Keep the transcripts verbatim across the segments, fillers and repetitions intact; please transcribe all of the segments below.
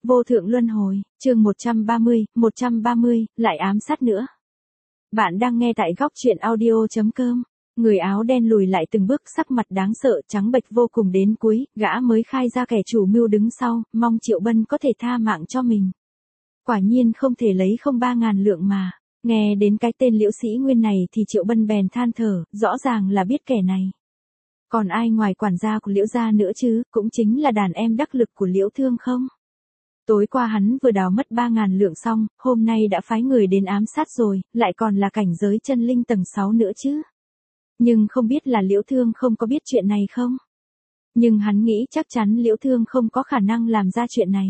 Vô thượng luân hồi, chương một trăm ba mươi, một trăm ba mươi, lại ám sát nữa. Bạn đang nghe tại góc truyện audio chấm com. Người áo đen lùi lại từng bước, sắc mặt đáng sợ, trắng bệch vô cùng đến cuối, gã mới khai ra kẻ chủ mưu đứng sau, mong Triệu Bân có thể tha mạng cho mình. Quả nhiên không thể lấy không ba ngàn lượng mà. Nghe đến cái tên Liễu Sĩ Nguyên này thì Triệu Bân bèn than thở, rõ ràng là biết kẻ này. Còn ai ngoài quản gia của Liễu gia nữa chứ, cũng chính là đàn em đắc lực của Liễu Thương không? Tối qua hắn vừa đào mất ba ngàn lượng xong, hôm nay đã phái người đến ám sát rồi, lại còn là cảnh giới chân linh tầng sáu nữa chứ. Nhưng không biết là Liễu Thương không có biết chuyện này không? Nhưng hắn nghĩ chắc chắn Liễu Thương không có khả năng làm ra chuyện này.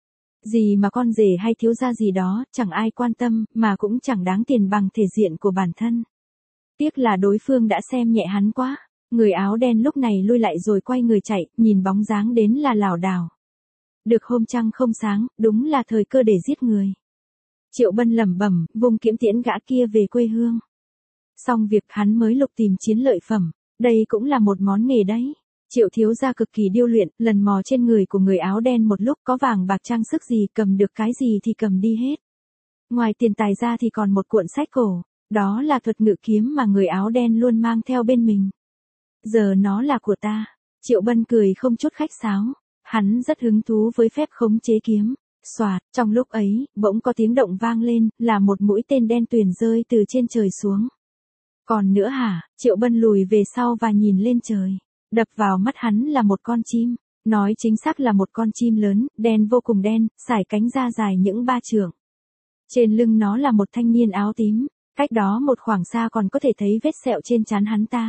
Gì mà con rể hay thiếu gia gì đó, chẳng ai quan tâm, mà cũng chẳng đáng tiền bằng thể diện của bản thân. Tiếc là đối phương đã xem nhẹ hắn quá. Người áo đen lúc này lui lại rồi quay người chạy, nhìn bóng dáng đến là lảo đảo. Được hôm trăng không sáng, đúng là thời cơ để giết người. Triệu Bân lẩm bẩm, vùng kiếm tiễn gã kia về quê hương. Xong việc hắn mới lục tìm chiến lợi phẩm, đây cũng là một món nghề đấy. Triệu thiếu gia cực kỳ điêu luyện, lần mò trên người của người áo đen một lúc, có vàng bạc trang sức gì, cầm được cái gì thì cầm đi hết. Ngoài tiền tài ra thì còn một cuộn sách cổ, đó là thuật ngự kiếm mà người áo đen luôn mang theo bên mình. Giờ nó là của ta. Triệu Bân cười không chút khách sáo. Hắn rất hứng thú với phép khống chế kiếm. Xoạt, trong lúc ấy, bỗng có tiếng động vang lên, là một mũi tên đen tuyền rơi từ trên trời xuống. Còn nữa hả? Triệu Bân lùi về sau và nhìn lên trời. Đập vào mắt hắn là một con chim. Nói chính xác là một con chim lớn, đen vô cùng đen, sải cánh ra dài những ba trượng. Trên lưng nó là một thanh niên áo tím. Cách đó một khoảng xa còn có thể thấy vết sẹo trên trán hắn ta.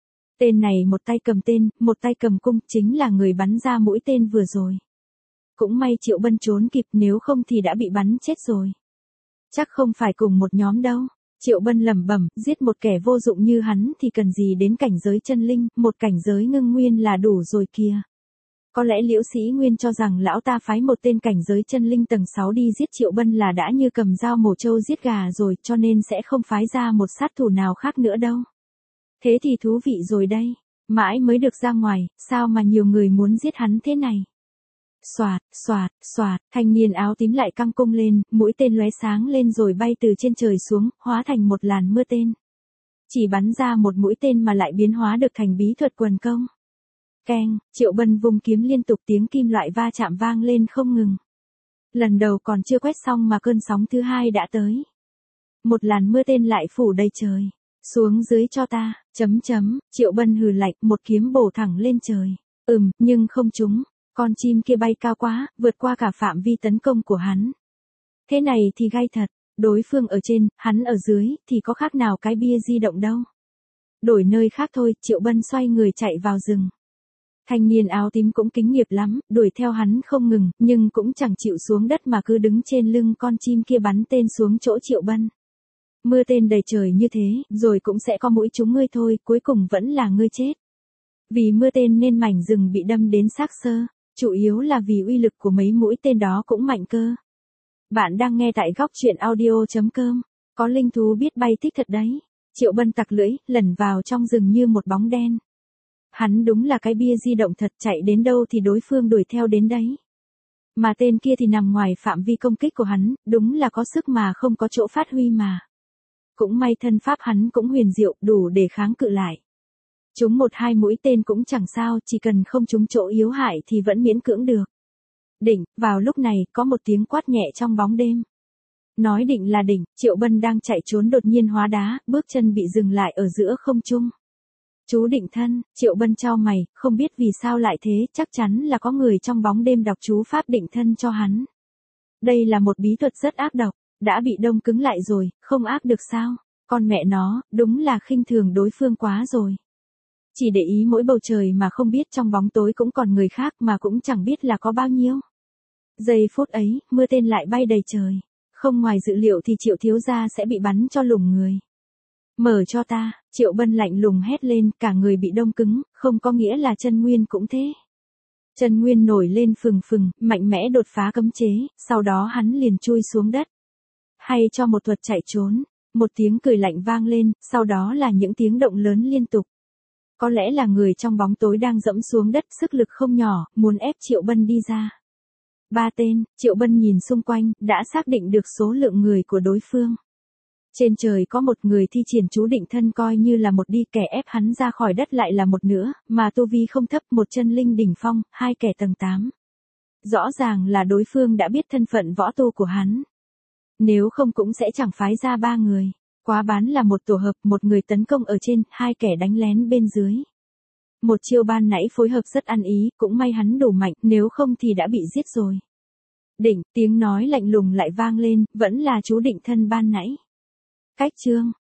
Tên này một tay cầm tên, một tay cầm cung, chính là người bắn ra mũi tên vừa rồi. Cũng may Triệu Bân trốn kịp, nếu không thì đã bị bắn chết rồi. Chắc không phải cùng một nhóm đâu. Triệu Bân lẩm bẩm, giết một kẻ vô dụng như hắn thì cần gì đến cảnh giới chân linh, một cảnh giới ngưng nguyên là đủ rồi kìa. Có lẽ Liễu Sĩ Nguyên cho rằng lão ta phái một tên cảnh giới chân linh tầng sáu đi giết Triệu Bân là đã như cầm dao mổ trâu giết gà rồi, cho nên sẽ không phái ra một sát thủ nào khác nữa đâu. Thế thì thú vị rồi đây, mãi mới được ra ngoài, sao mà nhiều người muốn giết hắn thế này. Xoạt, xoạt, xoạt, thanh niên áo tím lại căng cung lên, mũi tên lóe sáng lên rồi bay từ trên trời xuống, hóa thành một làn mưa tên. Chỉ bắn ra một mũi tên mà lại biến hóa được thành bí thuật quần công. Keng, Triệu Bân vung kiếm liên tục, tiếng kim loại va chạm vang lên không ngừng. Lần đầu còn chưa quét xong mà cơn sóng thứ hai đã tới. Một làn mưa tên lại phủ đầy trời. Xuống dưới cho ta, chấm chấm, Triệu Bân hừ lạnh, một kiếm bổ thẳng lên trời. Ừm, nhưng không trúng, con chim kia bay cao quá, vượt qua cả phạm vi tấn công của hắn. Thế này thì gay thật, đối phương ở trên, hắn ở dưới, thì có khác nào cái bia di động đâu. Đổi nơi khác thôi, Triệu Bân xoay người chạy vào rừng. Thanh niên áo tím cũng kính nghiệp lắm, đuổi theo hắn không ngừng, nhưng cũng chẳng chịu xuống đất mà cứ đứng trên lưng con chim kia bắn tên xuống chỗ Triệu Bân. Mưa tên đầy trời như thế, rồi cũng sẽ có mũi trúng ngươi thôi, cuối cùng vẫn là ngươi chết. Vì mưa tên nên mảnh rừng bị đâm đến xác xơ, chủ yếu là vì uy lực của mấy mũi tên đó cũng mạnh cơ. Bạn đang nghe tại góc truyện audio chấm com, có linh thú biết bay thích thật đấy. Triệu Bân tặc lưỡi, lẩn vào trong rừng như một bóng đen. Hắn đúng là cái bia di động thật, chạy đến đâu thì đối phương đuổi theo đến đấy. Mà tên kia thì nằm ngoài phạm vi công kích của hắn, đúng là có sức mà không có chỗ phát huy mà. Cũng may thân pháp hắn cũng huyền diệu, đủ để kháng cự lại. Trúng một hai mũi tên cũng chẳng sao, chỉ cần không trúng chỗ yếu hại thì vẫn miễn cưỡng được. Đỉnh, vào lúc này, có một tiếng quát nhẹ trong bóng đêm. Nói định là đỉnh, Triệu Bân đang chạy trốn đột nhiên hóa đá, bước chân bị dừng lại ở giữa không trung. Chú định thân, Triệu Bân chau mày, không biết vì sao lại thế, chắc chắn là có người trong bóng đêm đọc chú pháp định thân cho hắn. Đây là một bí thuật rất ác độc. Đã bị đông cứng lại rồi, không áp được sao? Con mẹ nó, đúng là khinh thường đối phương quá rồi. Chỉ để ý mỗi bầu trời mà không biết trong bóng tối cũng còn người khác mà cũng chẳng biết là có bao nhiêu. Giây phút ấy, mưa tên lại bay đầy trời. Không ngoài dự liệu thì Triệu thiếu gia sẽ bị bắn cho lủng người. Mở cho ta, Triệu Bân lạnh lùng hét lên, cả người bị đông cứng, không có nghĩa là chân nguyên cũng thế. Chân nguyên nổi lên phừng phừng, mạnh mẽ đột phá cấm chế, sau đó hắn liền chui xuống đất. Hay cho một thuật chạy trốn, một tiếng cười lạnh vang lên, sau đó là những tiếng động lớn liên tục. Có lẽ là người trong bóng tối đang dẫm xuống đất, sức lực không nhỏ, muốn ép Triệu Bân đi ra. Ba tên, Triệu Bân nhìn xung quanh, đã xác định được số lượng người của đối phương. Trên trời có một người thi triển chú định thân coi như là một đi, kẻ ép hắn ra khỏi đất lại là một nữa, mà tu vi không thấp, một chân linh đỉnh phong, hai kẻ tầng tám. Rõ ràng là đối phương đã biết thân phận võ tu của hắn. Nếu không cũng sẽ chẳng phái ra ba người. Quá bán là một tổ hợp, một người tấn công ở trên, hai kẻ đánh lén bên dưới. Một chiêu ban nãy phối hợp rất ăn ý, cũng may hắn đủ mạnh, nếu không thì đã bị giết rồi. Đỉnh, tiếng nói lạnh lùng lại vang lên, vẫn là chú định thân ban nãy. Cách chương